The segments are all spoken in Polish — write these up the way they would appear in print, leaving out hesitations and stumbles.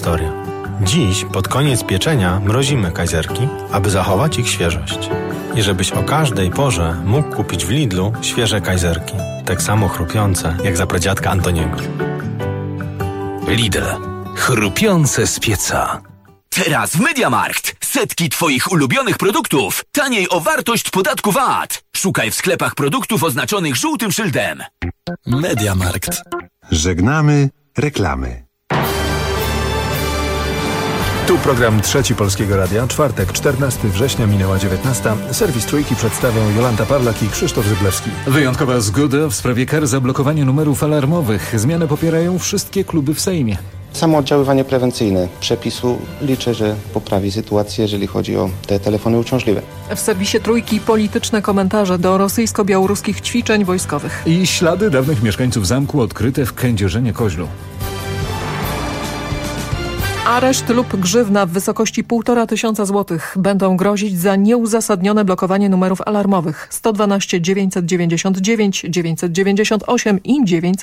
historia. Dziś, pod koniec pieczenia, mrozimy kajzerki, aby zachować ich świeżość. I żebyś o każdej porze mógł kupić w Lidlu świeże kajzerki. Tak samo chrupiące, jak za pradziadka Antoniego. Lidl. Chrupiące z pieca. Teraz w Mediamarkt. Setki Twoich ulubionych produktów. Taniej o wartość podatku VAT. Szukaj w sklepach produktów oznaczonych żółtym szyldem. Mediamarkt. Żegnamy reklamy. Tu program Trzeci Polskiego Radia. Czwartek, 14 września, minęła 19. Serwis Trójki przedstawią Jolanta Pawlak i Krzysztof Zyblewski. Wyjątkowa zgoda w sprawie kar za blokowanie numerów alarmowych. Zmianę popierają wszystkie kluby w Sejmie. Samo oddziaływanie prewencyjne przepisu liczę, że poprawi sytuację, jeżeli chodzi o te telefony uciążliwe. W serwisie Trójki polityczne komentarze do rosyjsko-białoruskich ćwiczeń wojskowych. I ślady dawnych mieszkańców zamku odkryte w Kędzierzynie-Koźlu. Areszt lub grzywna w wysokości 1500 złotych będą grozić za nieuzasadnione blokowanie numerów alarmowych 112, 999, 998 i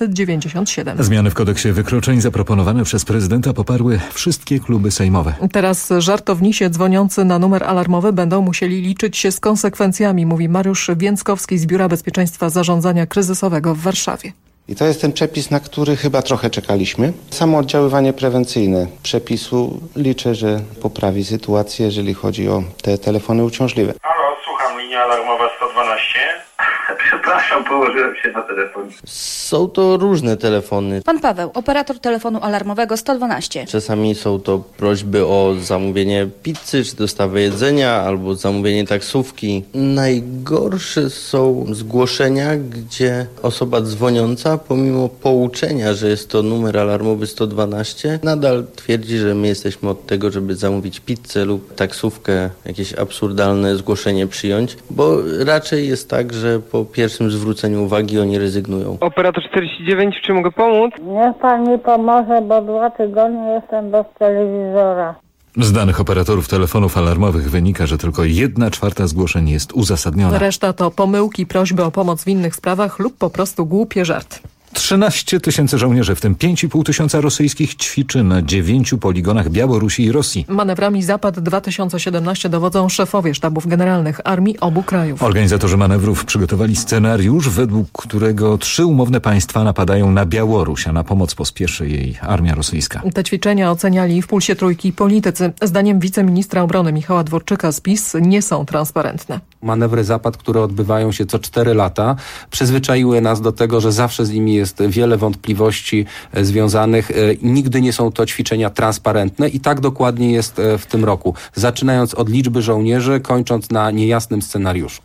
997. Zmiany w kodeksie wykroczeń zaproponowane przez prezydenta poparły wszystkie kluby sejmowe. Teraz żartownisie dzwoniący na numer alarmowy będą musieli liczyć się z konsekwencjami, mówi Mariusz Więckowski z Biura Bezpieczeństwa Zarządzania Kryzysowego w Warszawie. I to jest ten przepis, na który chyba trochę czekaliśmy. Samo oddziaływanie prewencyjne przepisu liczę, że poprawi sytuację, jeżeli chodzi o te telefony uciążliwe. Halo, słucham, linia alarmowa 112. Przepraszam, położyłem się na telefon. Są to różne telefony. Pan Paweł, operator telefonu alarmowego 112. Czasami są to prośby o zamówienie pizzy, czy dostawę jedzenia, albo zamówienie taksówki. Najgorsze są zgłoszenia, gdzie osoba dzwoniąca, pomimo pouczenia, że jest to numer alarmowy 112, nadal twierdzi, że my jesteśmy od tego, żeby zamówić pizzę lub taksówkę, jakieś absurdalne zgłoszenie przyjąć, bo raczej jest tak, że po pierwszym zwróceniu uwagi oni rezygnują. Operator 49, czy mogę pomóc? Niech pan mi pomoże, bo 2 tygodnie jestem bez telewizora. Z danych operatorów telefonów alarmowych wynika, że tylko 1/4 zgłoszeń jest uzasadniona. Reszta to pomyłki, prośby o pomoc w innych sprawach lub po prostu głupie żarty. 13 000 żołnierzy, w tym 5,5 tysiąca rosyjskich, ćwiczy na 9 poligonach Białorusi i Rosji. Manewrami Zapad 2017 dowodzą szefowie sztabów generalnych armii obu krajów. Organizatorzy manewrów przygotowali scenariusz, według którego 3 umowne państwa napadają na Białoruś, a na pomoc pospieszy jej armia rosyjska. Te ćwiczenia oceniali w Pulsie Trójki politycy. Zdaniem wiceministra obrony Michała Dworczyka z PiS nie są transparentne. Manewry Zapad, które odbywają się co 4 lata, przyzwyczaiły nas do tego, że zawsze z nimi jest wiele wątpliwości związanych. Nigdy nie są to ćwiczenia transparentne i tak dokładnie jest w tym roku. Zaczynając od liczby żołnierzy, kończąc na niejasnym scenariuszu.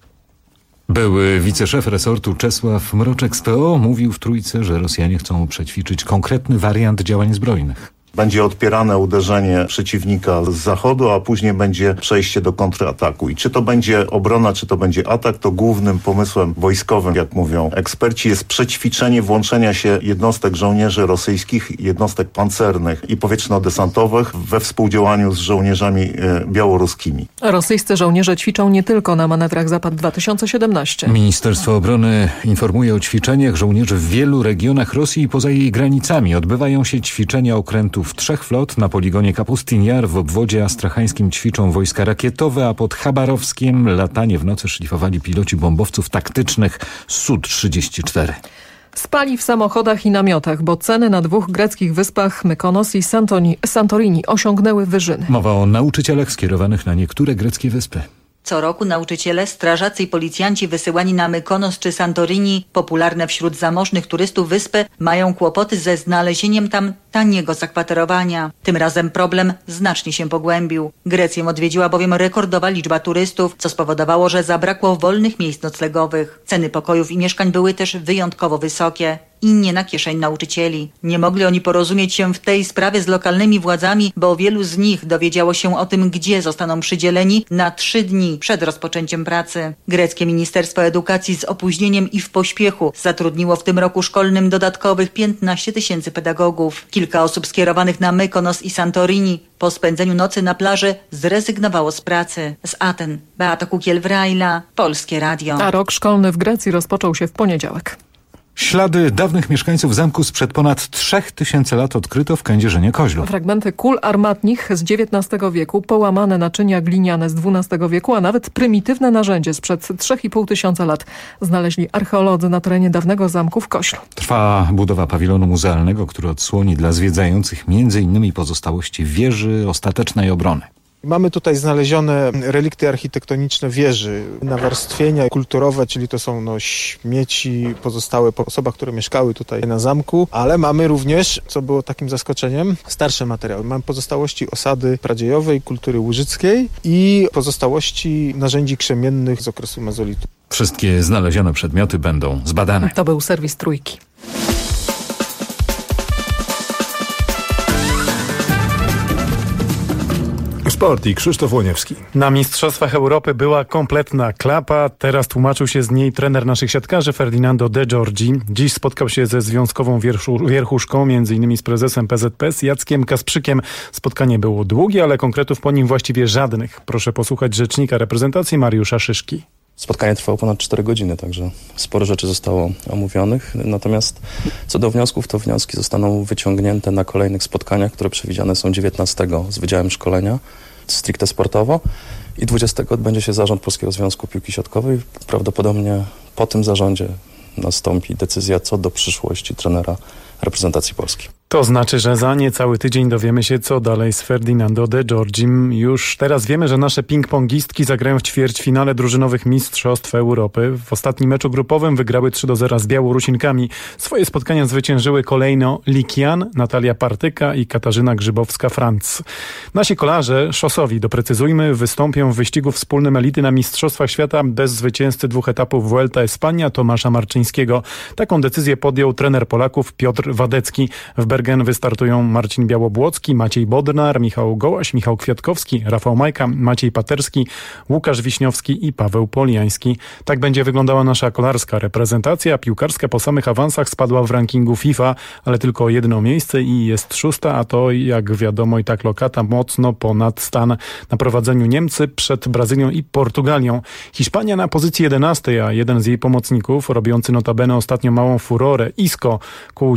Były wiceszef resortu Czesław Mroczek z PO mówił w Trójce, że Rosjanie chcą przećwiczyć konkretny wariant działań zbrojnych. Będzie odpierane uderzenie przeciwnika z zachodu, a później będzie przejście do kontrataku. I czy to będzie obrona, czy to będzie atak, to głównym pomysłem wojskowym, jak mówią eksperci, jest przećwiczenie włączenia się jednostek żołnierzy rosyjskich, jednostek pancernych i powietrzno-desantowych we współdziałaniu z żołnierzami białoruskimi. Rosyjscy żołnierze ćwiczą nie tylko na manewrach Zapad 2017. Ministerstwo Obrony informuje o ćwiczeniach żołnierzy w wielu regionach Rosji i poza jej granicami. Odbywają się ćwiczenia okrętów 3 flot. Na poligonie Kapustin Jar w obwodzie astrachańskim ćwiczą wojska rakietowe, a pod Chabarowskiem latanie w nocy szlifowali piloci bombowców taktycznych Su-34. Spali w samochodach i namiotach, bo ceny na 2 greckich wyspach Mykonos i Santorini osiągnęły wyżyny. Mowa o nauczycielach skierowanych na niektóre greckie wyspy. Co roku nauczyciele, strażacy i policjanci wysyłani na Mykonos czy Santorini, popularne wśród zamożnych turystów wyspy, mają kłopoty ze znalezieniem tam taniego zakwaterowania. Tym razem problem znacznie się pogłębił. Grecję odwiedziła bowiem rekordowa liczba turystów, co spowodowało, że zabrakło wolnych miejsc noclegowych. Ceny pokojów i mieszkań były też wyjątkowo wysokie. I nie na kieszeń nauczycieli. Nie mogli oni porozumieć się w tej sprawie z lokalnymi władzami, bo wielu z nich dowiedziało się o tym, gdzie zostaną przydzieleni na 3 dni przed rozpoczęciem pracy. Greckie Ministerstwo Edukacji z opóźnieniem i w pośpiechu zatrudniło w tym roku szkolnym dodatkowych 15 000 pedagogów. Kilka osób skierowanych na Mykonos i Santorini po spędzeniu nocy na plaży zrezygnowało z pracy. Z Aten Beata Kukiel-Wrajla, Polskie Radio. A rok szkolny w Grecji rozpoczął się w poniedziałek. Ślady dawnych mieszkańców zamku sprzed ponad 3000 lat odkryto w Kędzierzynie-Koźlu. Fragmenty kul armatnich z XIX wieku, połamane naczynia gliniane z XII wieku, a nawet prymitywne narzędzie sprzed 3500 lat znaleźli archeolodzy na terenie dawnego zamku w Koźlu. Trwa budowa pawilonu muzealnego, który odsłoni dla zwiedzających m.in. pozostałości wieży ostatecznej obrony. Mamy tutaj znalezione relikty architektoniczne wieży, nawarstwienia kulturowe, czyli to są śmieci pozostałe po osobach, które mieszkały tutaj na zamku, ale mamy również, co było takim zaskoczeniem, starsze materiały. Mamy pozostałości osady pradziejowej, kultury łużyckiej i pozostałości narzędzi krzemiennych z okresu mezolitu. Wszystkie znalezione przedmioty będą zbadane. To był serwis Trójki. Sport i Krzysztof Łoniewski. Na Mistrzostwach Europy była kompletna klapa. Teraz tłumaczył się z niej trener naszych siatkarzy Ferdinando De Giorgi. Dziś spotkał się ze związkową wierchuszką, m.in. z prezesem PZPS Jackiem Kasprzykiem. Spotkanie było długie, ale konkretów po nim właściwie żadnych. Proszę posłuchać rzecznika reprezentacji Mariusza Szyszki. Spotkanie trwało ponad 4 godziny, także sporo rzeczy zostało omówionych. Natomiast co do wniosków, to wnioski zostaną wyciągnięte na kolejnych spotkaniach, które przewidziane są 19 z Wydziałem Szkolenia, stricte sportowo, i 20 odbędzie się zarząd Polskiego Związku Piłki Siatkowej. Prawdopodobnie po tym zarządzie nastąpi decyzja co do przyszłości trenera reprezentacji Polski. To znaczy, że za niecały tydzień dowiemy się, co dalej z Ferdinando De Giorgim. Już teraz wiemy, że nasze ping-pongistki zagrają w ćwierćfinale drużynowych Mistrzostw Europy. W ostatnim meczu grupowym wygrały 3-0 z Białorusinkami. Swoje spotkania zwyciężyły kolejno Likian, Natalia Partyka i Katarzyna Grzybowska-Franc. Nasi kolarze, szosowi, doprecyzujmy, wystąpią w wyścigu wspólnym elity na Mistrzostwach Świata bez zwycięzcy 2 etapów Vuelta Espania Tomasza Marczyńskiego. Taką decyzję podjął trener Polaków Piotr Wadecki. W Bergen wystartują Marcin Białobłocki, Maciej Bodnar, Michał Gołaś, Michał Kwiatkowski, Rafał Majka, Maciej Paterski, Łukasz Wiśniowski i Paweł Poliański. Tak będzie wyglądała nasza kolarska reprezentacja. Piłkarska po samych awansach spadła w rankingu FIFA, ale tylko o 1 miejsce i jest 6, a to, jak wiadomo, i tak lokata mocno ponad stan. Na prowadzeniu Niemcy przed Brazylią i Portugalią. Hiszpania na pozycji 11, a jeden z jej pomocników, robiący notabene ostatnio małą furorę, Isco, ku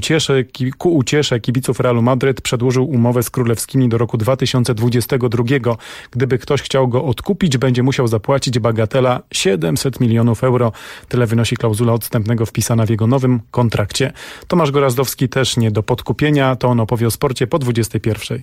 uciesze kibiców Realu Madryt przedłużył umowę z królewskimi do roku 2022. Gdyby ktoś chciał go odkupić, będzie musiał zapłacić bagatela 700 milionów euro. Tyle wynosi klauzula odstępnego wpisana w jego nowym kontrakcie. Tomasz Gorazdowski też nie do podkupienia. To on opowie o sporcie po 21.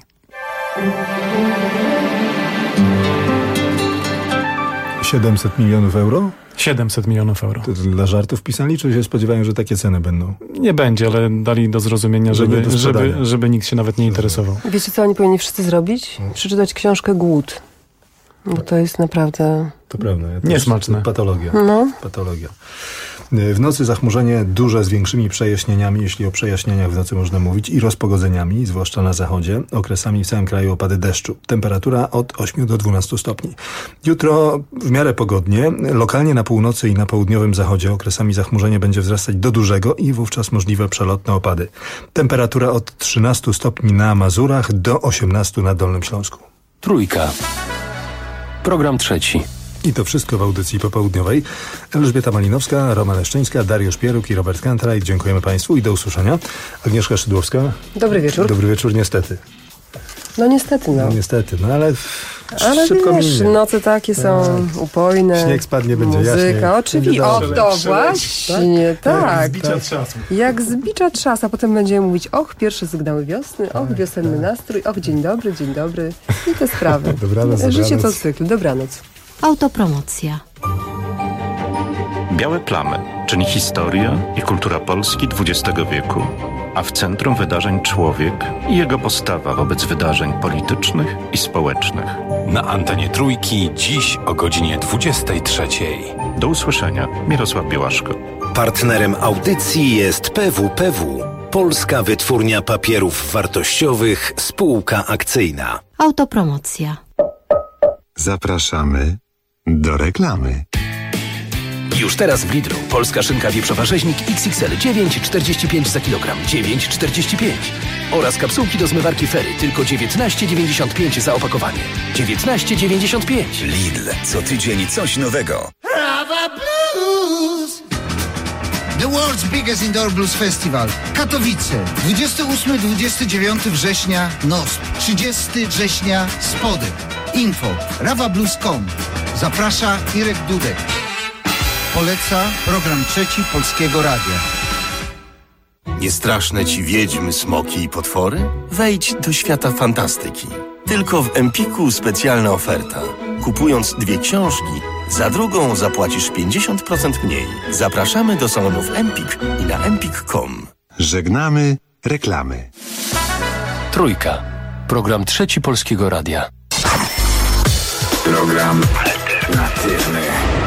700 milionów euro? 700 milionów euro. To dla żartów pisali, czy się spodziewają, że takie ceny będą? Nie będzie, ale dali do zrozumienia, żeby nikt się nawet nie interesował. Wiecie, co oni powinni wszyscy zrobić? Przeczytać książkę Głód. Bo to jest naprawdę... To prawda. Niesmaczne. Patologia. No. Patologia. W nocy zachmurzenie duże z większymi przejaśnieniami, jeśli o przejaśnieniach w nocy można mówić, i rozpogodzeniami, zwłaszcza na zachodzie, okresami w całym kraju opady deszczu. Temperatura od 8 do 12 stopni. Jutro w miarę pogodnie, lokalnie na północy i na południowym zachodzie okresami zachmurzenie będzie wzrastać do dużego i wówczas możliwe przelotne opady. Temperatura od 13 stopni na Mazurach do 18 na Dolnym Śląsku. Trójka. Program trzeci. I to wszystko w audycji popołudniowej. Elżbieta Malinowska, Roman Leszczyńska, Dariusz Pieruk i Robert Kantraj. Dziękujemy Państwu i do usłyszenia. Agnieszka Szydłowska. Dobry wieczór. Dobry wieczór, niestety. No niestety, no. No niestety, no ale szybko wiesz, minie. noce takie są upojne. Śnieg spadnie, będzie muzyka, jaśniej. oczywiście. O, to właśnie, tak. Jak z bicza trzasu. Jak z bicza trzasu, a potem będziemy mówić, pierwsze sygnały wiosny, wiosenny nastrój, dzień dobry. I te sprawy. Dobranoc. Życie to cykl. Dobranoc. Autopromocja. Białe plamy, czyli historia i kultura Polski XX wieku, a w centrum wydarzeń człowiek i jego postawa wobec wydarzeń politycznych i społecznych. Na antenie Trójki dziś o godzinie 23. Do usłyszenia. Mirosław Białaszko. Partnerem audycji jest PWPW, Polska Wytwórnia Papierów Wartościowych, spółka akcyjna. Autopromocja. Zapraszamy do reklamy. Już teraz w Lidlu polska szynka wieprzowa rzeźnik XXL 9,45 za kilogram, 9,45. Oraz kapsułki do zmywarki Fery, tylko 19,95 za opakowanie. 19,95. Lidl, co tydzień coś nowego. The World's Biggest Indoor Blues Festival. Katowice. 28-29 września NOSP. 30 września Spodek. Info rawablues.com. Zaprasza Irek Dudek. Poleca program Trzeci Polskiego Radia. Nie straszne ci wiedźmy, smoki i potwory? Wejdź do świata fantastyki. Tylko w Empiku specjalna oferta. Kupując 2 książki, za drugą zapłacisz 50% mniej. Zapraszamy do salonów Empik i na empik.com. Żegnamy reklamy. Trójka. Program Trzeci Polskiego Radia. Program alternatywny.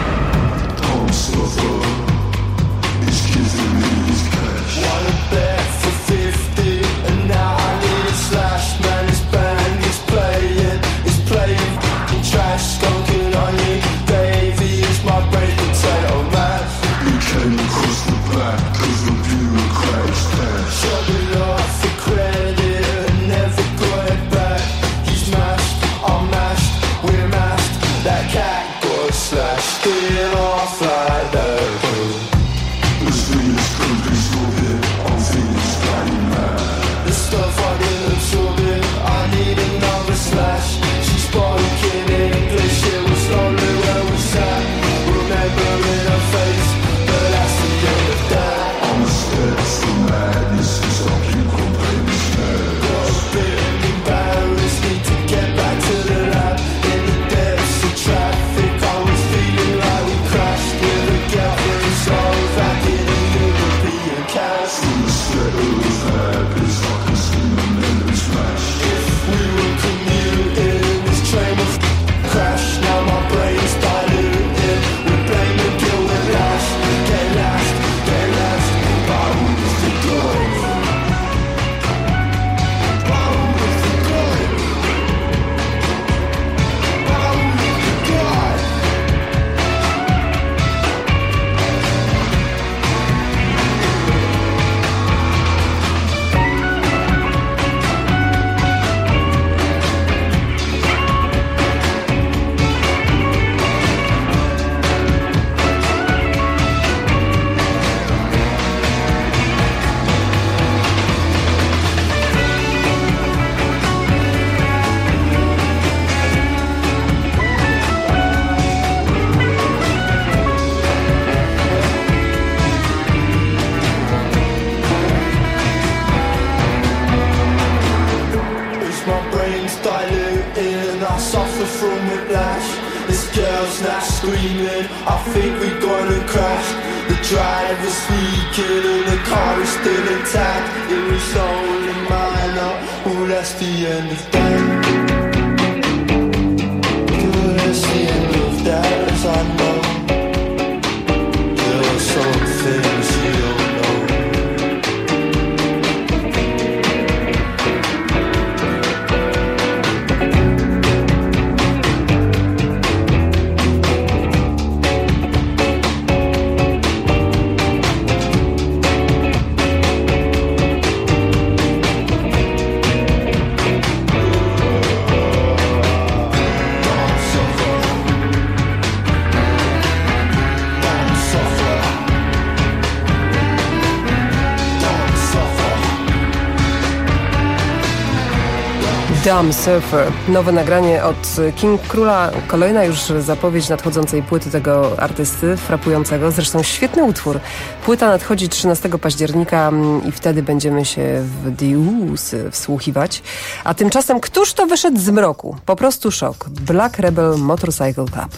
Dumb Surfer. Nowe nagranie od King Króla. Kolejna już zapowiedź nadchodzącej płyty tego artysty frapującego. Zresztą świetny utwór. Płyta nadchodzi 13 października i wtedy będziemy się w The wsłuchiwać. A tymczasem któż to wyszedł z mroku? Po prostu szok. Black Rebel Motorcycle Club.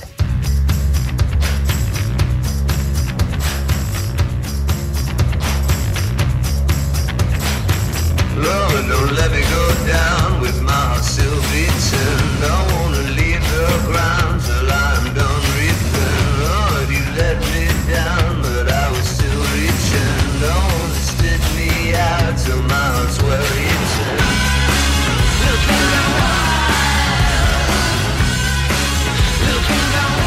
Looking down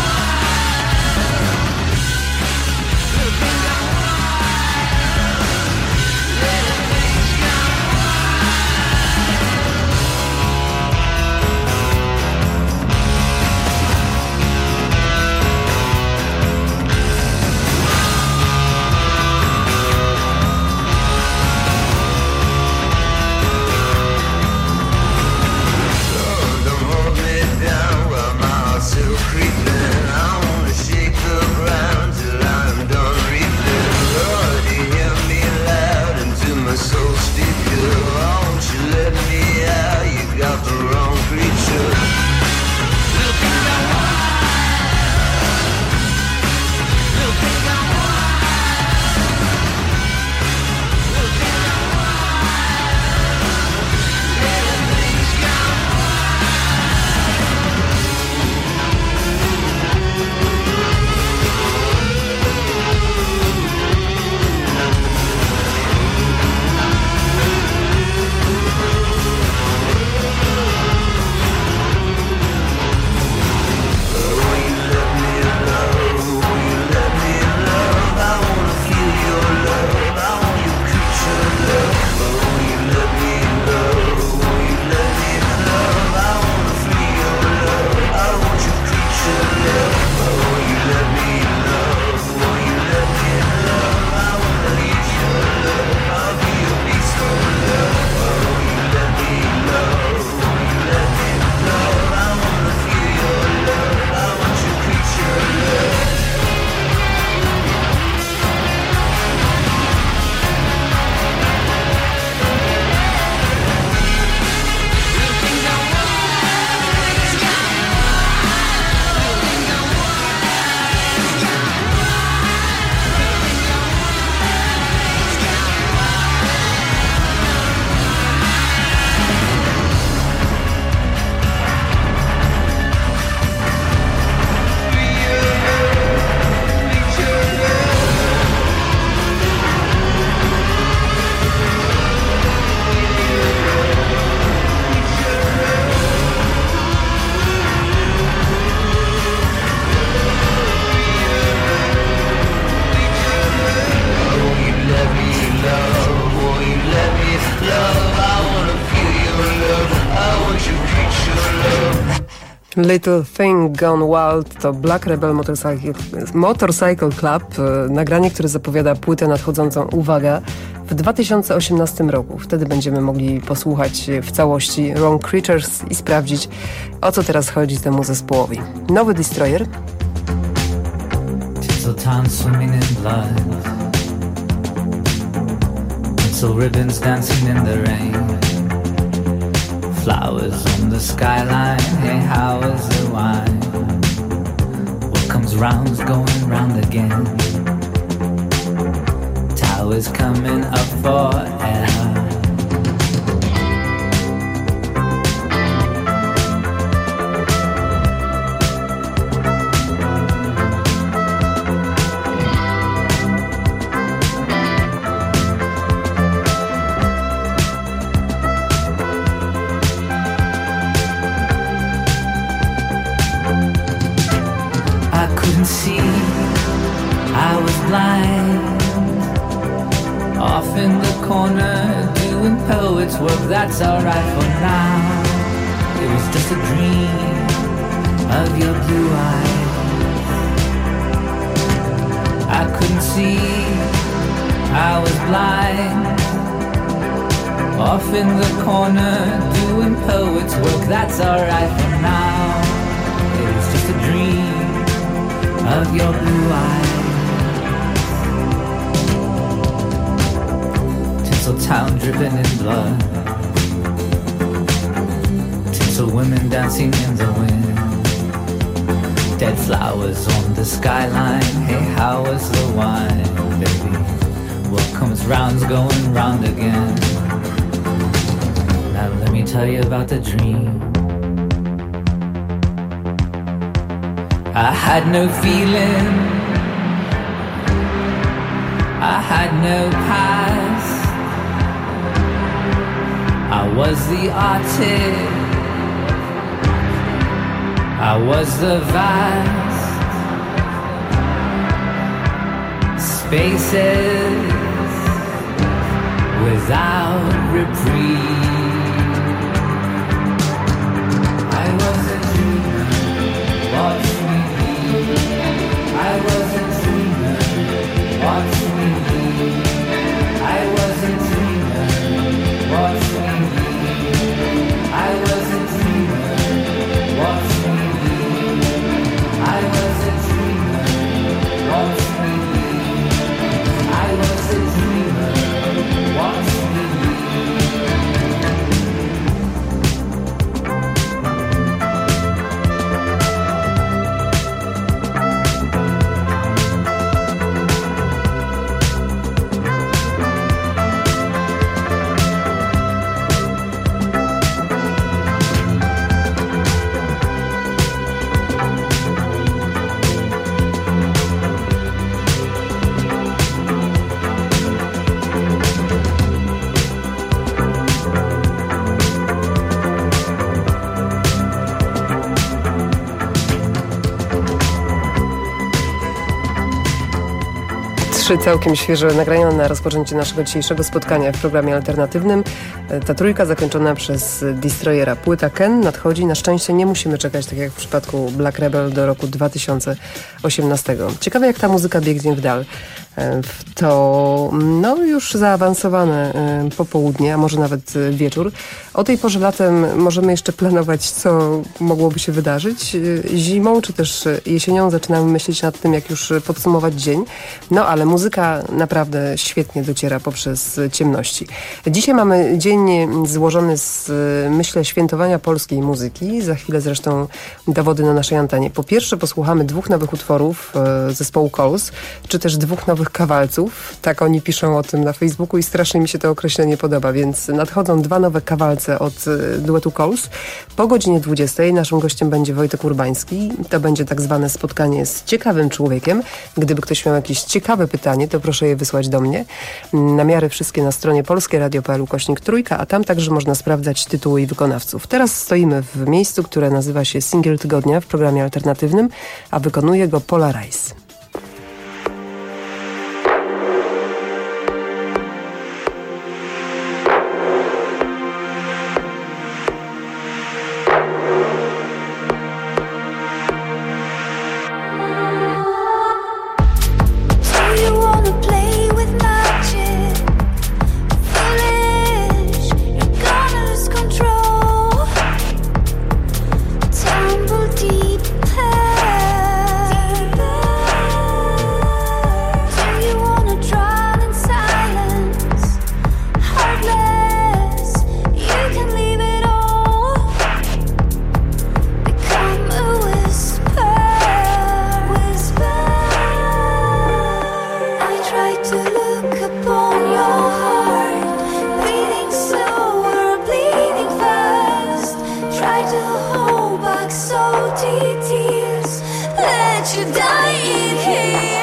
Little Thing Gone Wild to Black Rebel Motorcycle Club, nagranie, które zapowiada płytę nadchodzącą, uwaga, w 2018 roku. Wtedy będziemy mogli posłuchać w całości Wrong Creatures i sprawdzić, o co teraz chodzi temu zespołowi. Nowy Destroyer. Ribbons dancing in the rain, flowers on the skyline. Hey, how is the wine? What comes round's going round again. Towers coming up for air. See, I was blind, off in the corner doing poet's work. That's alright for now. It was just a dream of your blue eyes. I couldn't see, I was blind, off in the corner doing poet's work. That's alright for now. It was just a dream of your blue eyes. Tinseltown dripping in blood, tinsel women dancing in the wind, dead flowers on the skyline. Hey, how is the wine, baby? What comes round's going round again. Now let me tell you about the dream. I had no feeling, I had no past. I was the artist, I was the vast spaces without reprieve. I was a dreamer, watch me be. I was a dreamer, watch me be. I was a dreamer, watch me be. I was a dreamer, watch me be. I was a dreamer, watch me be. I was a dreamer, watch me be. Trzy całkiem świeże nagrania na rozpoczęcie naszego dzisiejszego spotkania w programie alternatywnym. Ta trójka zakończona przez Destroyera. Płyta Ken nadchodzi. Na szczęście nie musimy czekać, tak jak w przypadku Black Rebel, do roku 2018. Ciekawe, jak ta muzyka biegnie w dal. To już zaawansowane popołudnie, a może nawet wieczór. O tej porze latem możemy jeszcze planować, co mogłoby się wydarzyć. Zimą czy też jesienią zaczynamy myśleć nad tym, jak już podsumować dzień. No ale muzyka naprawdę świetnie dociera poprzez ciemności. Dzisiaj mamy dzień złożony z, myślę, świętowania polskiej muzyki. Za chwilę zresztą dowody na naszej antenie. Po pierwsze posłuchamy dwóch nowych utworów zespołu Coles, czy też dwóch nowych kawalców. Tak oni piszą o tym na Facebooku i strasznie mi się to określenie podoba, więc nadchodzą dwa nowe kawalce od duetu Coles. Po godzinie 20 naszym gościem będzie Wojtek Urbański. To będzie tak zwane spotkanie z ciekawym człowiekiem. Gdyby ktoś miał jakieś ciekawe pytanie, to proszę je wysłać do mnie. Namiary wszystkie na stronie polskieradio.pl/3, a tam także można sprawdzać tytuły i wykonawców. Teraz stoimy w miejscu, które nazywa się Single Tygodnia w programie alternatywnym, a wykonuje go Polarize. tears, let you die in here.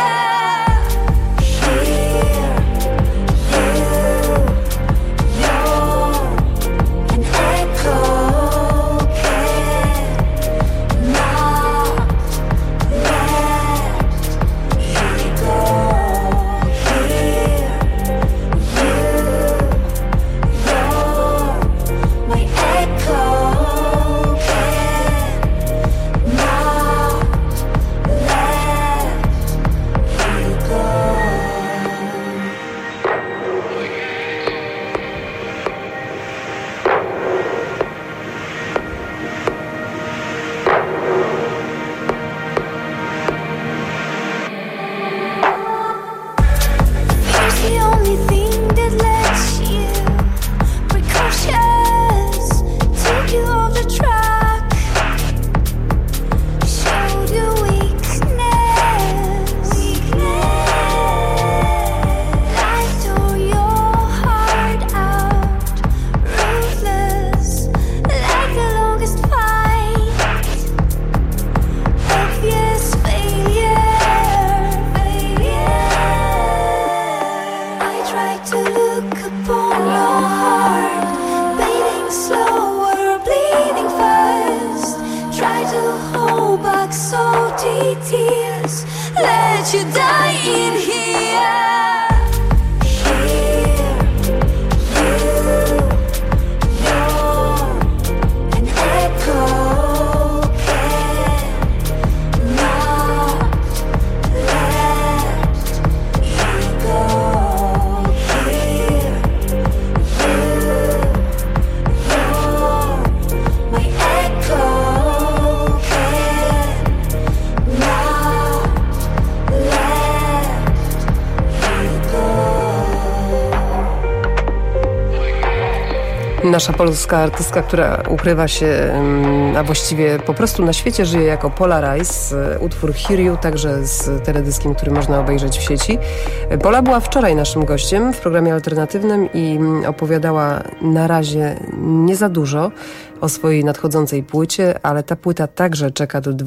Nasza polska artystka, która ukrywa się, a właściwie po prostu na świecie żyje jako Pola Rice. Utwór Hear You, także z teledyskiem, który można obejrzeć w sieci. Pola była wczoraj naszym gościem w programie alternatywnym i opowiadała na razie nie za dużo o swojej nadchodzącej płycie, ale ta płyta także czeka do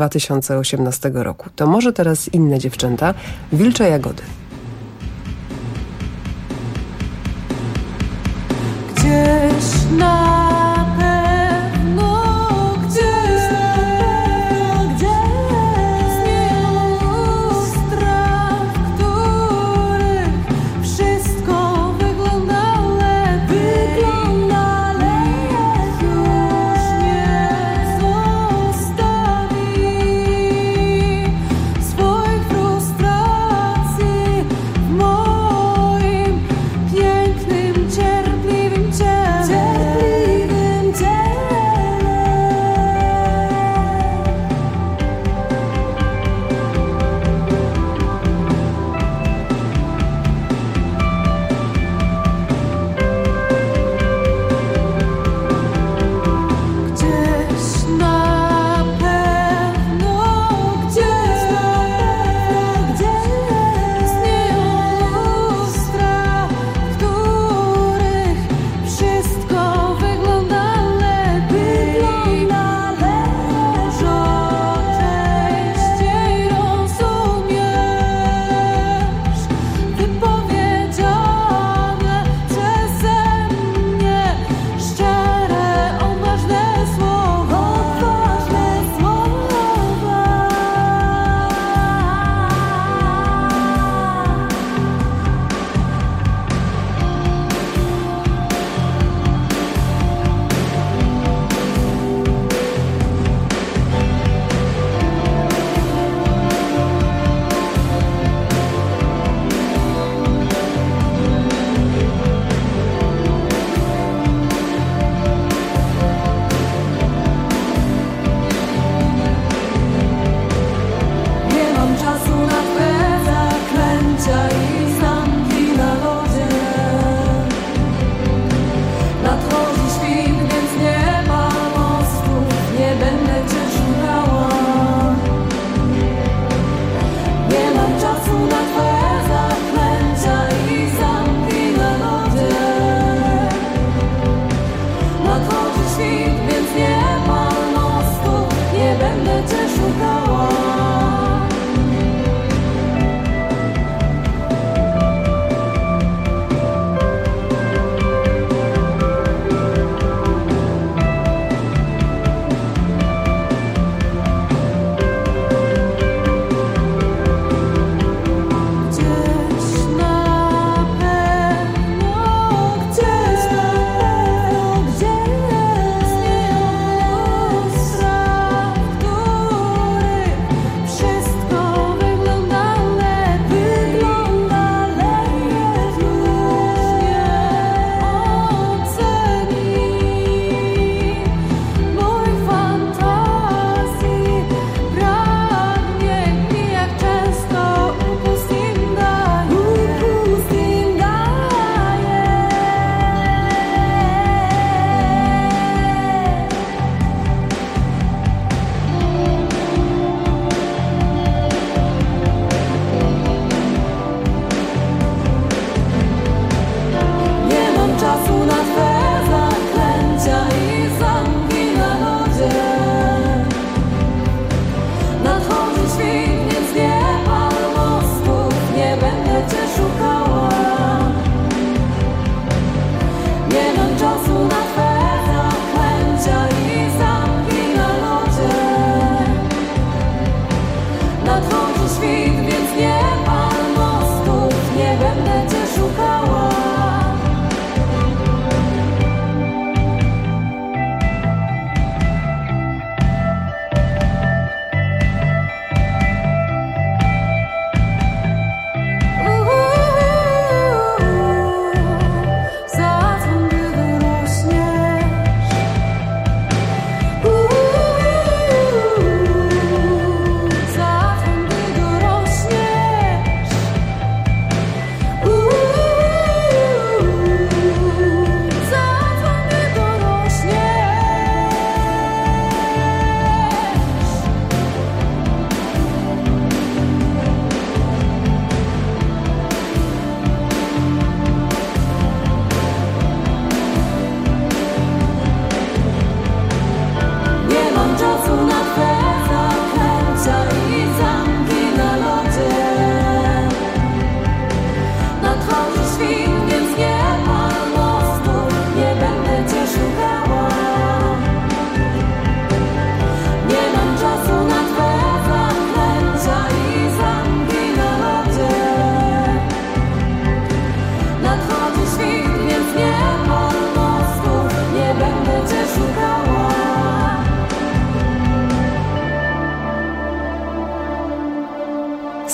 2018 roku. To może teraz inne dziewczęta, Wilcze Jagody. Gdzieś na pewno, gdzieś istnieją lustra, w których wszystko wygląda lepiej, już nie zostawi swoich frustracji w moim pięknym, cierpliwym ciele.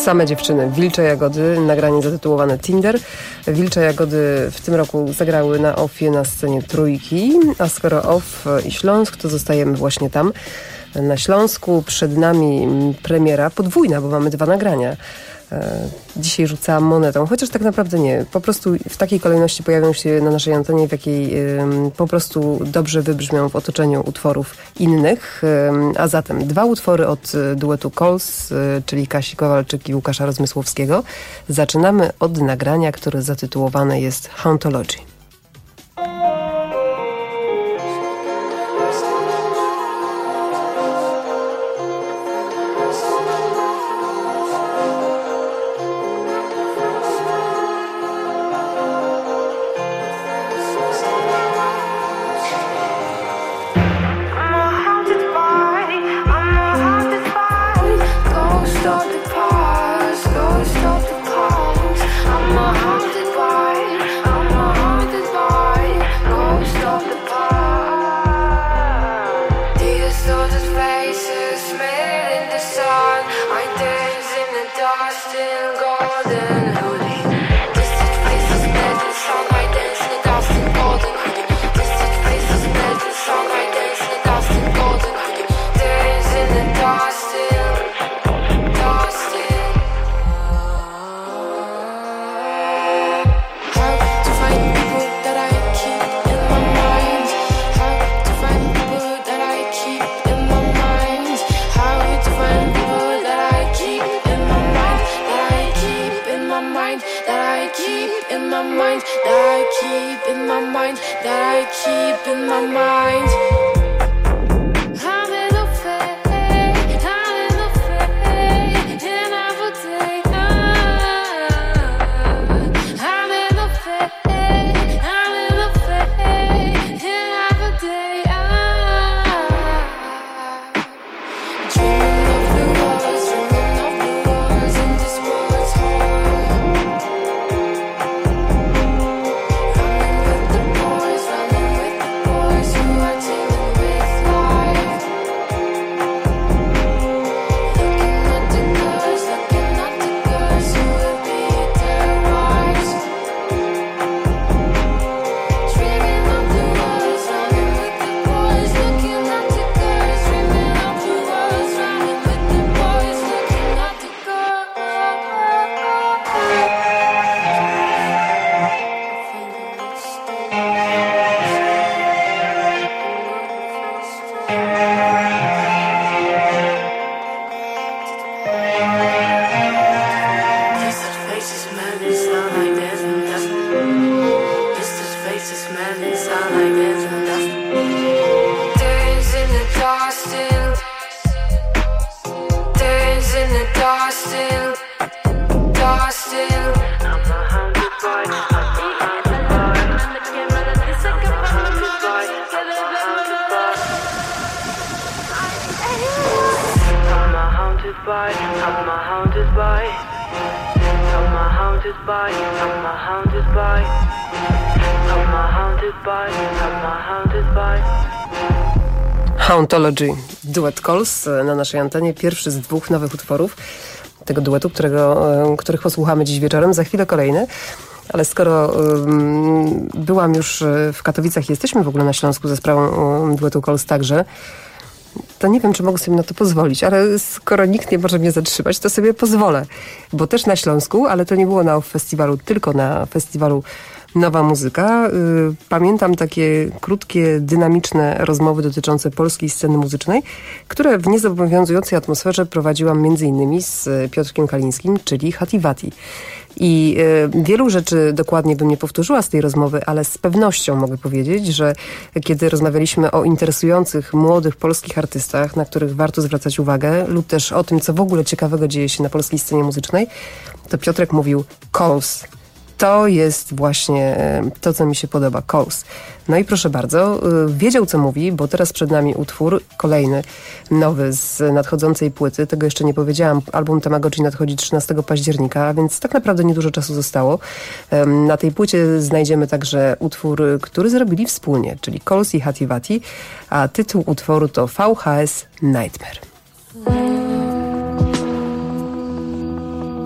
Same dziewczyny. Wilcze Jagody, nagranie zatytułowane Tinder. Wilcze Jagody w tym roku zagrały na OFF-ie na scenie Trójki, a skoro OFF i Śląsk, to zostajemy właśnie tam. Na Śląsku przed nami premiera podwójna, bo mamy 2 nagrania. Dzisiaj rzucałam monetą, chociaż tak naprawdę nie. Po prostu w takiej kolejności pojawią się na naszej antenie, w jakiej po prostu dobrze wybrzmią w otoczeniu utworów innych. A zatem 2 utwory od duetu Coles, czyli Kasi Kowalczyk i Łukasza Rozmysłowskiego. Zaczynamy od nagrania, które zatytułowane jest Hauntology. Hauntology, duet Coles na naszej antenie. Pierwszy z 2 nowych utworów tego duetu, których posłuchamy dziś wieczorem. Za chwilę kolejny. Ale skoro byłam już w Katowicach, jesteśmy w ogóle na Śląsku ze sprawą duetu Coles także, to nie wiem, czy mogę sobie na to pozwolić, ale skoro nikt nie może mnie zatrzymać, to sobie pozwolę. Bo też na Śląsku, ale to nie było na festiwalu, tylko na festiwalu Nowa Muzyka. Pamiętam takie krótkie, dynamiczne rozmowy dotyczące polskiej sceny muzycznej, które w niezobowiązującej atmosferze prowadziłam m.in. z Piotrkiem Kalińskim, czyli Hati-Vati. I wielu rzeczy dokładnie bym nie powtórzyła z tej rozmowy, ale z pewnością mogę powiedzieć, że kiedy rozmawialiśmy o interesujących młodych polskich artystach, na których warto zwracać uwagę, lub też o tym, co w ogóle ciekawego dzieje się na polskiej scenie muzycznej, to Piotrek mówił Coles. To jest właśnie to, co mi się podoba, Coles. No i proszę bardzo, wiedział, co mówi, bo teraz przed nami utwór kolejny, nowy z nadchodzącej płyty. Tego jeszcze nie powiedziałam. Album Tamagotchi nadchodzi 13 października, więc tak naprawdę niedużo czasu zostało. Na tej płycie znajdziemy także utwór, który zrobili wspólnie, czyli Coles i Hati-Vati, a tytuł utworu to VHS Nightmare.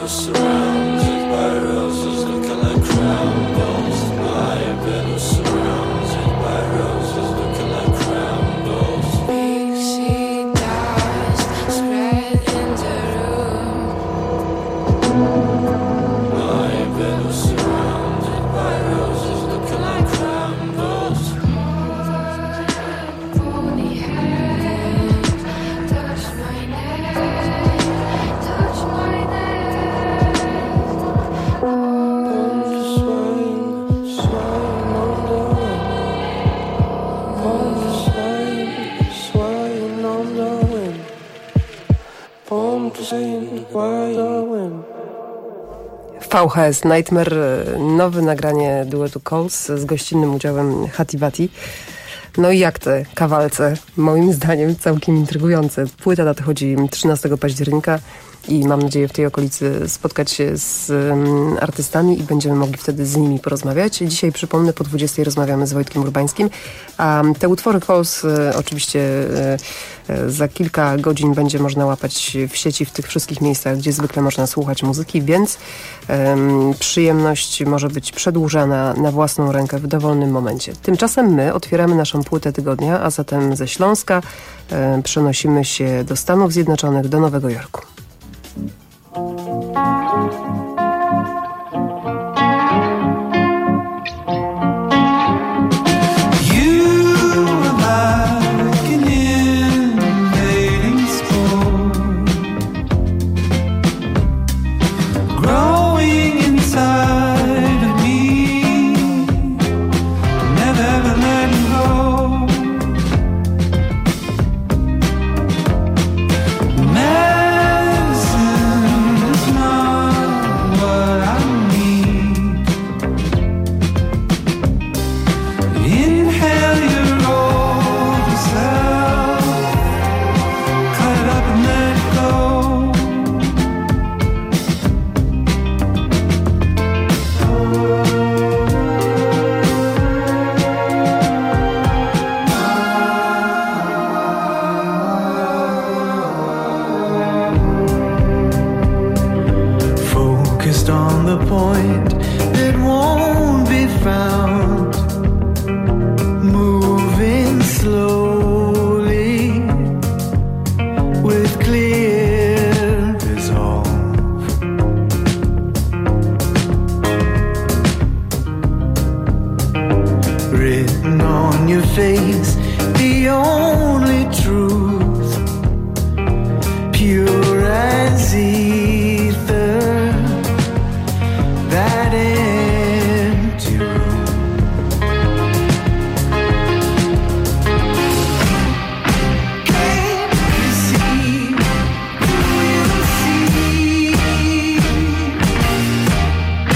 VHS Nightmare, nowe nagranie duetu Coles z gościnnym udziałem Hattie. No i jak te kawalce? Moim zdaniem całkiem intrygujące. Płyta nadchodzi 13 października i mam nadzieję w tej okolicy spotkać się z artystami i będziemy mogli wtedy z nimi porozmawiać. Dzisiaj, przypomnę, po 20 rozmawiamy z Wojtkiem Urbańskim, a te utwory Coles oczywiście za kilka godzin będzie można łapać w sieci w tych wszystkich miejscach, gdzie zwykle można słuchać muzyki, więc przyjemność może być przedłużana na własną rękę w dowolnym momencie. Tymczasem my otwieramy naszą płytę tygodnia, a zatem ze Śląska przenosimy się do Stanów Zjednoczonych, do Nowego Jorku.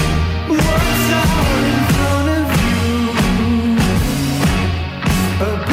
Up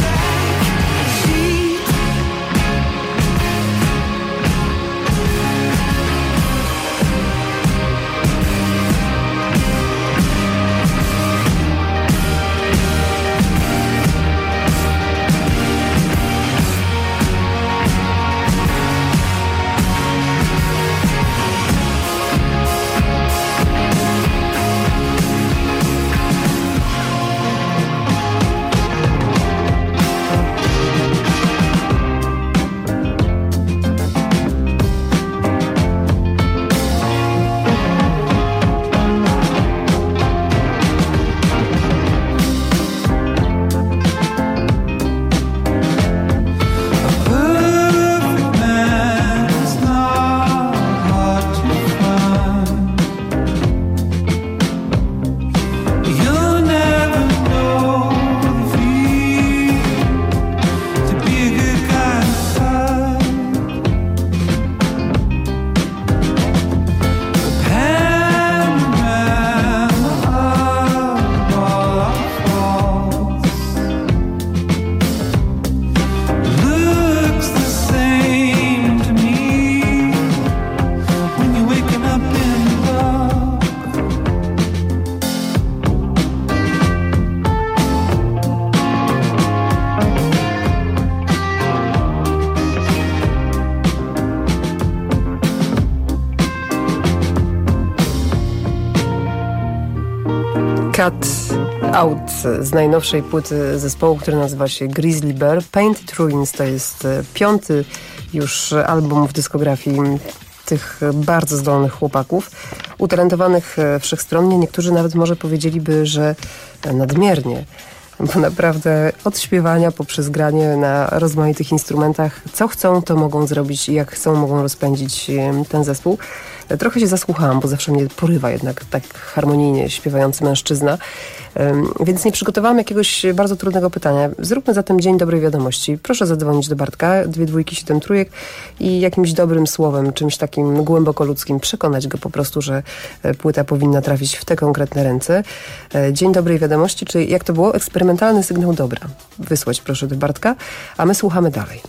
Cut Out z najnowszej płyty zespołu, który nazywa się Grizzly Bear. Painted Ruins to jest 5. już album w dyskografii tych bardzo zdolnych chłopaków, utalentowanych wszechstronnie. Niektórzy nawet może powiedzieliby, że nadmiernie, bo naprawdę od śpiewania poprzez granie na rozmaitych instrumentach, co chcą, to mogą zrobić i jak chcą, mogą rozpędzić ten zespół. Trochę się zasłuchałam, bo zawsze mnie porywa jednak tak harmonijnie śpiewający mężczyzna. Więc nie przygotowałam jakiegoś bardzo trudnego pytania. Zróbmy zatem dzień dobrej wiadomości. Proszę zadzwonić do Bartka, 2 2 7 3 i jakimś dobrym słowem, czymś takim głęboko ludzkim przekonać go po prostu, że płyta powinna trafić w te konkretne ręce. Dzień dobrej wiadomości, czy jak to było? Eksperymentalny sygnał dobra. Wysłać proszę do Bartka, a my słuchamy dalej.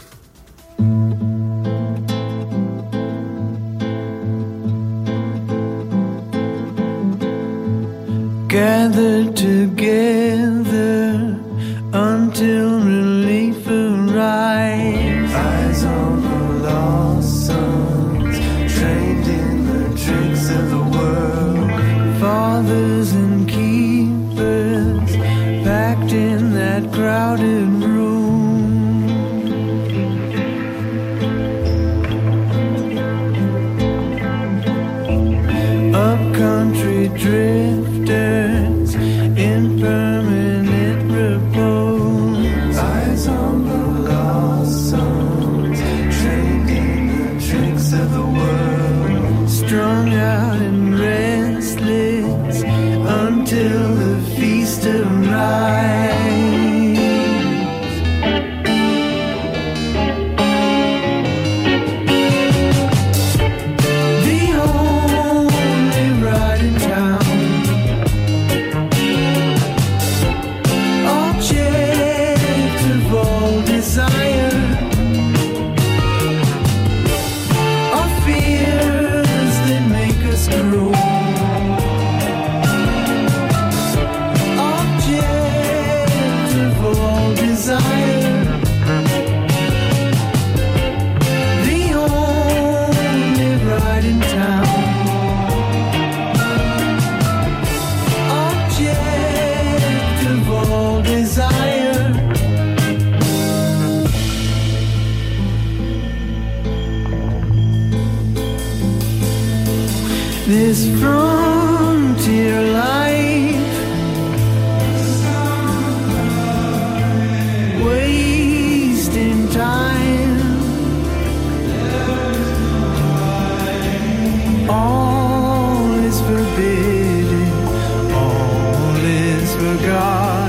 Gathered together until relief arrives. Eyes on the lost sons, trained in the tricks of the world. Fathers and keepers, packed in that crowded room. Upcountry drifters in permanent repose. Eyes on the lost souls, trained in the tricks of the world. Strung out and restless until the feast arrives. This frontier life, wasting time, all is forbidden, all is forgotten.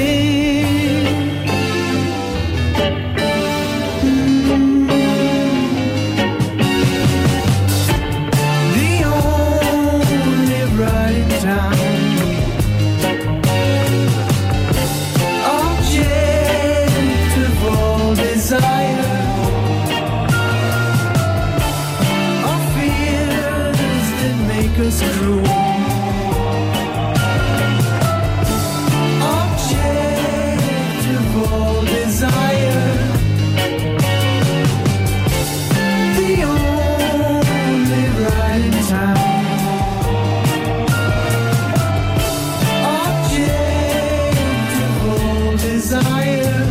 Us cruel. Object of all desire, the only right time. Object of all desire.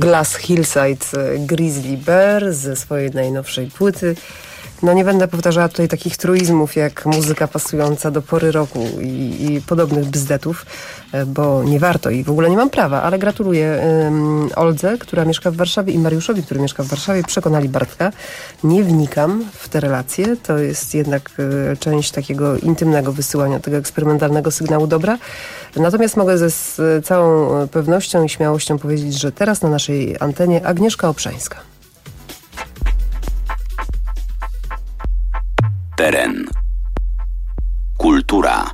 Glass Hillside Grizzly Bear ze swojej najnowszej płyty. No nie będę powtarzała tutaj takich truizmów jak muzyka pasująca do pory roku i podobnych bzdetów, bo nie warto i w ogóle nie mam prawa, ale gratuluję Oldze, która mieszka w Warszawie i Mariuszowi, który mieszka w Warszawie, przekonali Bartka. Nie wnikam w te relacje, to jest jednak część takiego intymnego wysyłania tego eksperymentalnego sygnału dobra. Natomiast mogę z całą pewnością i śmiałością powiedzieć, że teraz na naszej antenie Agnieszka Obszańska. Teren. Kultura.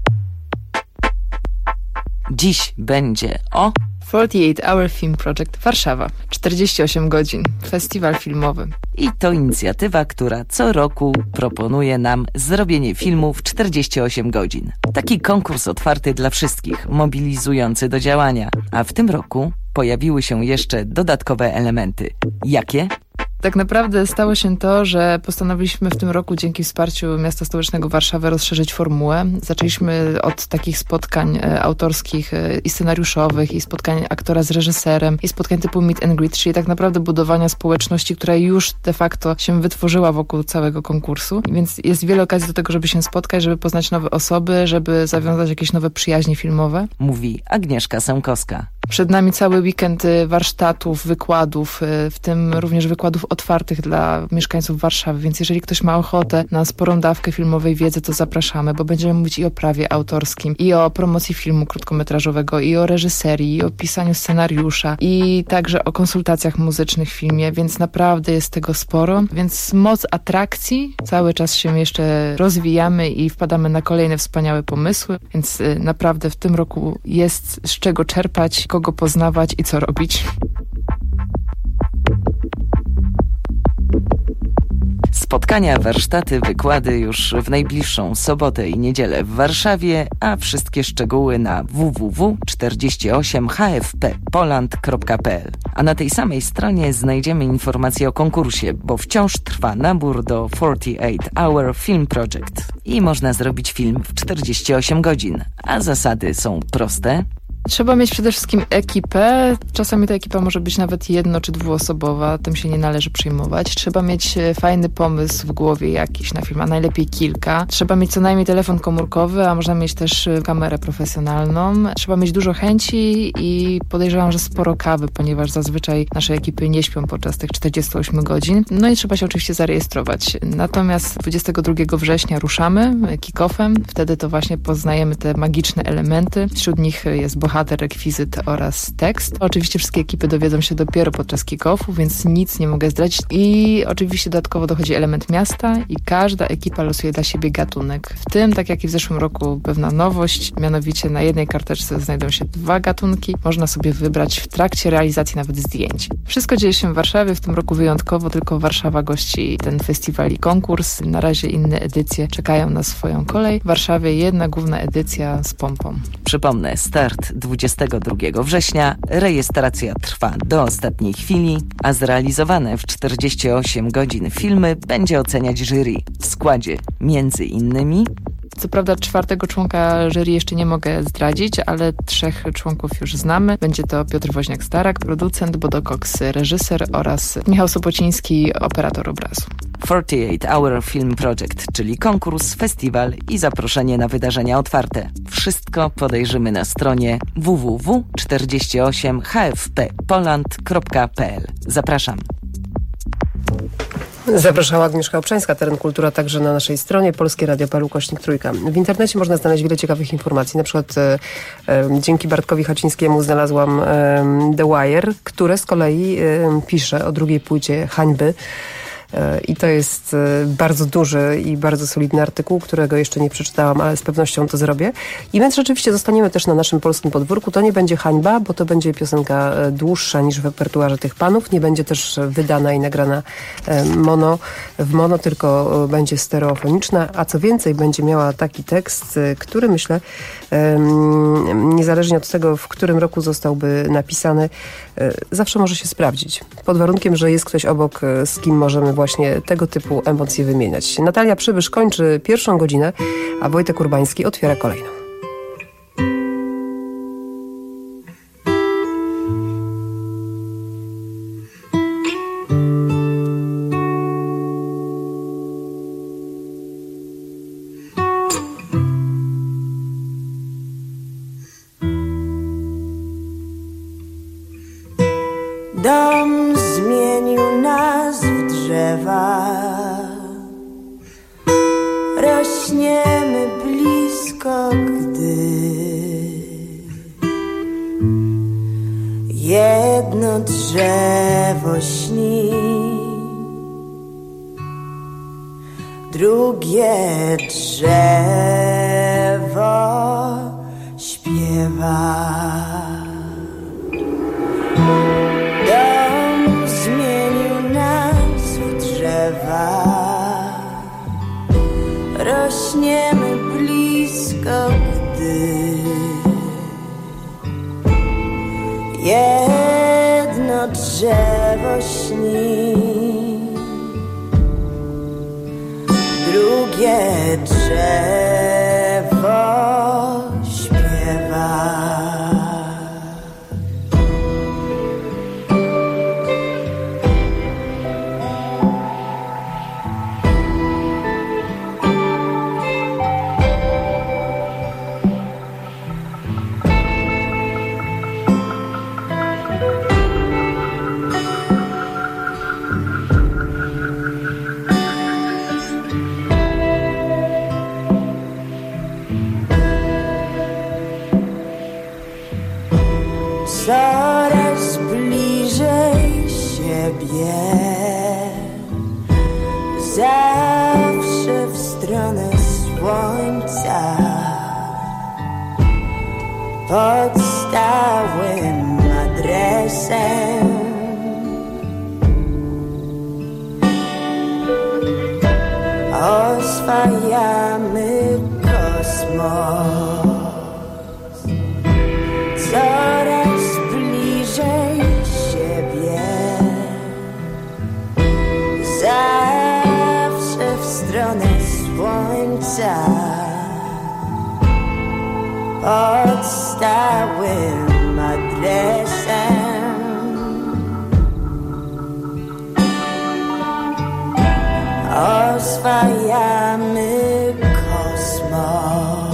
Dziś będzie o 48 Hour Film Project Warszawa. 48 godzin. Festiwal filmowy. I to inicjatywa, która co roku proponuje nam zrobienie filmu w 48 godzin. Taki konkurs otwarty dla wszystkich, mobilizujący do działania. A w tym roku pojawiły się jeszcze dodatkowe elementy. Jakie? Tak naprawdę stało się to, że postanowiliśmy w tym roku dzięki wsparciu Miasta Stołecznego Warszawy rozszerzyć formułę. Zaczęliśmy od takich spotkań autorskich i scenariuszowych, i spotkań aktora z reżyserem, i spotkań typu meet and greet, czyli tak naprawdę budowania społeczności, która już de facto się wytworzyła wokół całego konkursu. Więc jest wiele okazji do tego, żeby się spotkać, żeby poznać nowe osoby, żeby zawiązać jakieś nowe przyjaźnie filmowe. Mówi Agnieszka Sękowska. Przed nami cały weekend warsztatów, wykładów, w tym również wykładów otwartych dla mieszkańców Warszawy, więc jeżeli ktoś ma ochotę na sporą dawkę filmowej wiedzy, to zapraszamy, bo będziemy mówić i o prawie autorskim, i o promocji filmu krótkometrażowego, i o reżyserii, i o pisaniu scenariusza, i także o konsultacjach muzycznych w filmie, więc naprawdę jest tego sporo, więc moc atrakcji, cały czas się jeszcze rozwijamy i wpadamy na kolejne wspaniałe pomysły, więc naprawdę w tym roku jest z czego czerpać, kogo poznawać i co robić. Spotkania, warsztaty, wykłady już w najbliższą sobotę i niedzielę w Warszawie, a wszystkie szczegóły na www.48hfppoland.pl. A na tej samej stronie znajdziemy informacje o konkursie, bo wciąż trwa nabór do 48 Hour Film Project i można zrobić film w 48 godzin, a zasady są proste. Trzeba mieć przede wszystkim ekipę. Czasami ta ekipa może być nawet jedno- czy dwuosobowa. Tym się nie należy przejmować. Trzeba mieć fajny pomysł w głowie jakiś na film, a najlepiej kilka. Trzeba mieć co najmniej telefon komórkowy, a można mieć też kamerę profesjonalną. Trzeba mieć dużo chęci i podejrzewam, że sporo kawy, ponieważ zazwyczaj nasze ekipy nie śpią podczas tych 48 godzin. No i trzeba się oczywiście zarejestrować. Natomiast 22 września ruszamy kick-offem. Wtedy to właśnie poznajemy te magiczne elementy. Wśród nich jest bohater, rekwizyt oraz tekst. Oczywiście wszystkie ekipy dowiedzą się dopiero podczas kick-offu, więc nic nie mogę zdradzić. I oczywiście dodatkowo dochodzi element miasta i każda ekipa losuje dla siebie gatunek. W tym, tak jak i w zeszłym roku, pewna nowość, mianowicie na jednej karteczce znajdą się 2 gatunki. Można sobie wybrać w trakcie realizacji nawet zdjęć. Wszystko dzieje się w Warszawie, w tym roku wyjątkowo tylko Warszawa gości ten festiwal i konkurs. Na razie inne edycje czekają na swoją kolej. W Warszawie jedna główna edycja z pompą. Przypomnę, start 22 września, rejestracja trwa do ostatniej chwili, a zrealizowane w 48 godzin filmy będzie oceniać jury w składzie między innymi. Co prawda 4. członka jury jeszcze nie mogę zdradzić, ale 3 członków już znamy. Będzie to Piotr Woźniak-Starak, producent, Bodo Cox, reżyser oraz Michał Sopociński, operator obrazu. 48 Hour Film Project, czyli konkurs, festiwal i zaproszenie na wydarzenia otwarte. Wszystko podejrzymy na stronie www.48hfppoland.pl. Zapraszam. Zapraszała Agnieszka Obszańska, Teren Kultura, także na naszej stronie Polskie Radio.pl /3. W internecie można znaleźć wiele ciekawych informacji. Na przykład dzięki Bartkowi Hacińskiemu znalazłam The Wire, które z kolei pisze o drugiej płycie Hańby. I to jest bardzo duży i bardzo solidny artykuł, którego jeszcze nie przeczytałam, ale z pewnością to zrobię. I więc rzeczywiście zostaniemy też na naszym polskim podwórku. To nie będzie hańba, bo to będzie piosenka dłuższa niż w repertuarze tych panów. Nie będzie też wydana i nagrana w mono, tylko będzie stereofoniczna, a co więcej będzie miała taki tekst, który myślę, niezależnie od tego, w którym roku zostałby napisany, zawsze może się sprawdzić. Pod warunkiem, że jest ktoś obok, z kim możemy właśnie tego typu emocje wymieniać. Natalia Przybysz kończy pierwszą godzinę, a Wojtek Urbański otwiera kolejną. drzewa. Rośniemy blisko, gdy jedno drzewo śni, drugie drzewo śpiewa. Dom zmienił nas w drzewa. Rośniemy blisko, gdy jedno drzewo śni, drugie drzewo śpiewa. Coraz bliżej siebie, zawsze w stronę słońca, pod stałym adresem. Oswajamy kosmos, coraz bliżej siebie, zawsze w stronę słońca, pod stałym adresem. Oswajamy kosmos.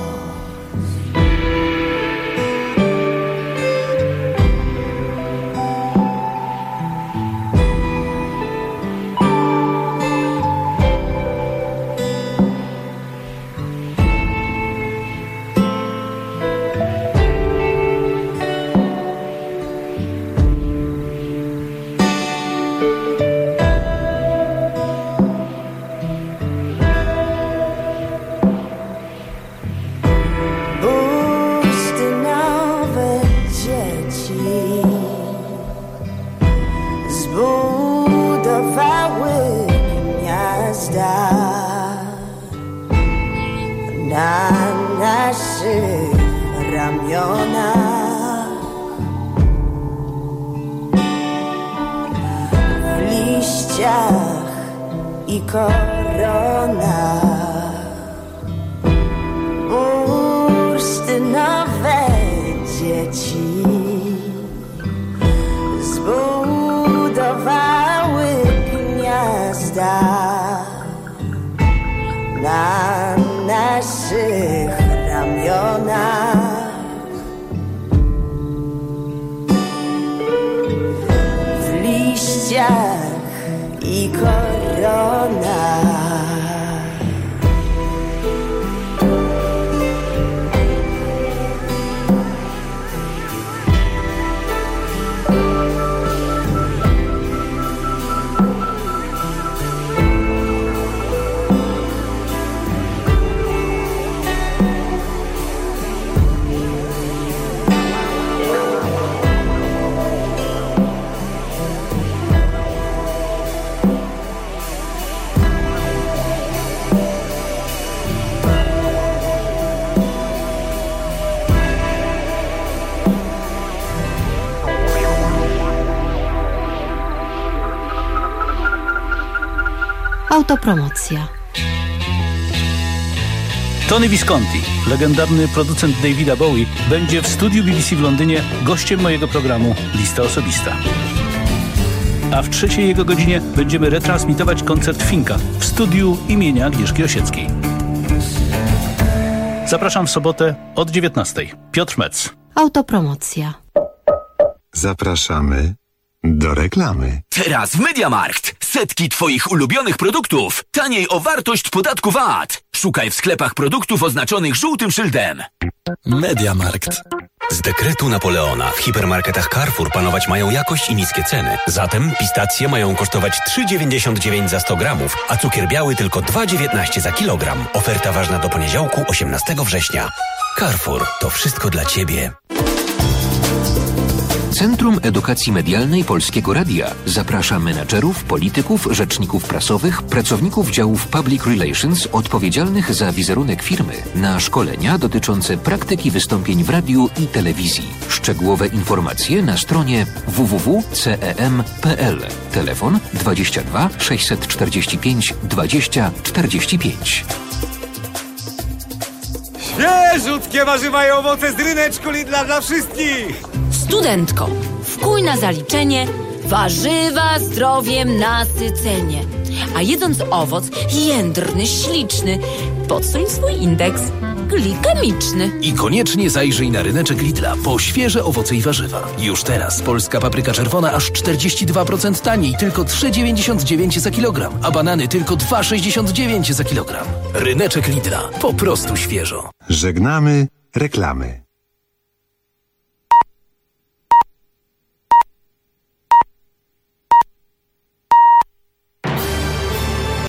Na naszych ramionach, w liściach i koronach, bursztynowe dzieci zbudowały gniazda na naszych ramionach, w liściach i koronach. Autopromocja. Tony Visconti, legendarny producent Davida Bowie, będzie w studiu BBC w Londynie gościem mojego programu Lista Osobista. A w trzeciej jego godzinie będziemy retransmitować koncert Finka w studiu imienia Agnieszki Osieckiej. Zapraszam w sobotę od 19:00. Piotr Metz. Autopromocja. Zapraszamy do reklamy. Teraz w MediaMarkt. Setki Twoich ulubionych produktów taniej o wartość podatku VAT. Szukaj w sklepach produktów oznaczonych żółtym szyldem. Mediamarkt. Z dekretu Napoleona w hipermarketach Carrefour panować mają jakość i niskie ceny. Zatem pistacje mają kosztować 3,99 za 100 gramów, a cukier biały tylko 2,19 za kilogram. Oferta ważna do poniedziałku 18 września. Carrefour. To wszystko dla Ciebie. Centrum Edukacji Medialnej Polskiego Radia zaprasza menadżerów, polityków, rzeczników prasowych, pracowników działów Public Relations odpowiedzialnych za wizerunek firmy na szkolenia dotyczące praktyki wystąpień w radiu i telewizji. Szczegółowe informacje na stronie www.cem.pl. Telefon 22 645 20 45. Świeżutkie warzywa i owoce z ryneczku Lidla dla wszystkich! Studentko, wkuj na zaliczenie warzywa zdrowiem nasycenie. A jedząc owoc jędrny, śliczny, podsuń swój indeks glikemiczny. I koniecznie zajrzyj na ryneczek Lidla po świeże owoce i warzywa. Już teraz polska papryka czerwona aż 42% taniej, tylko 3,99 za kilogram, a banany tylko 2,69 za kilogram. Ryneczek Lidla. Po prostu świeżo. Żegnamy reklamy.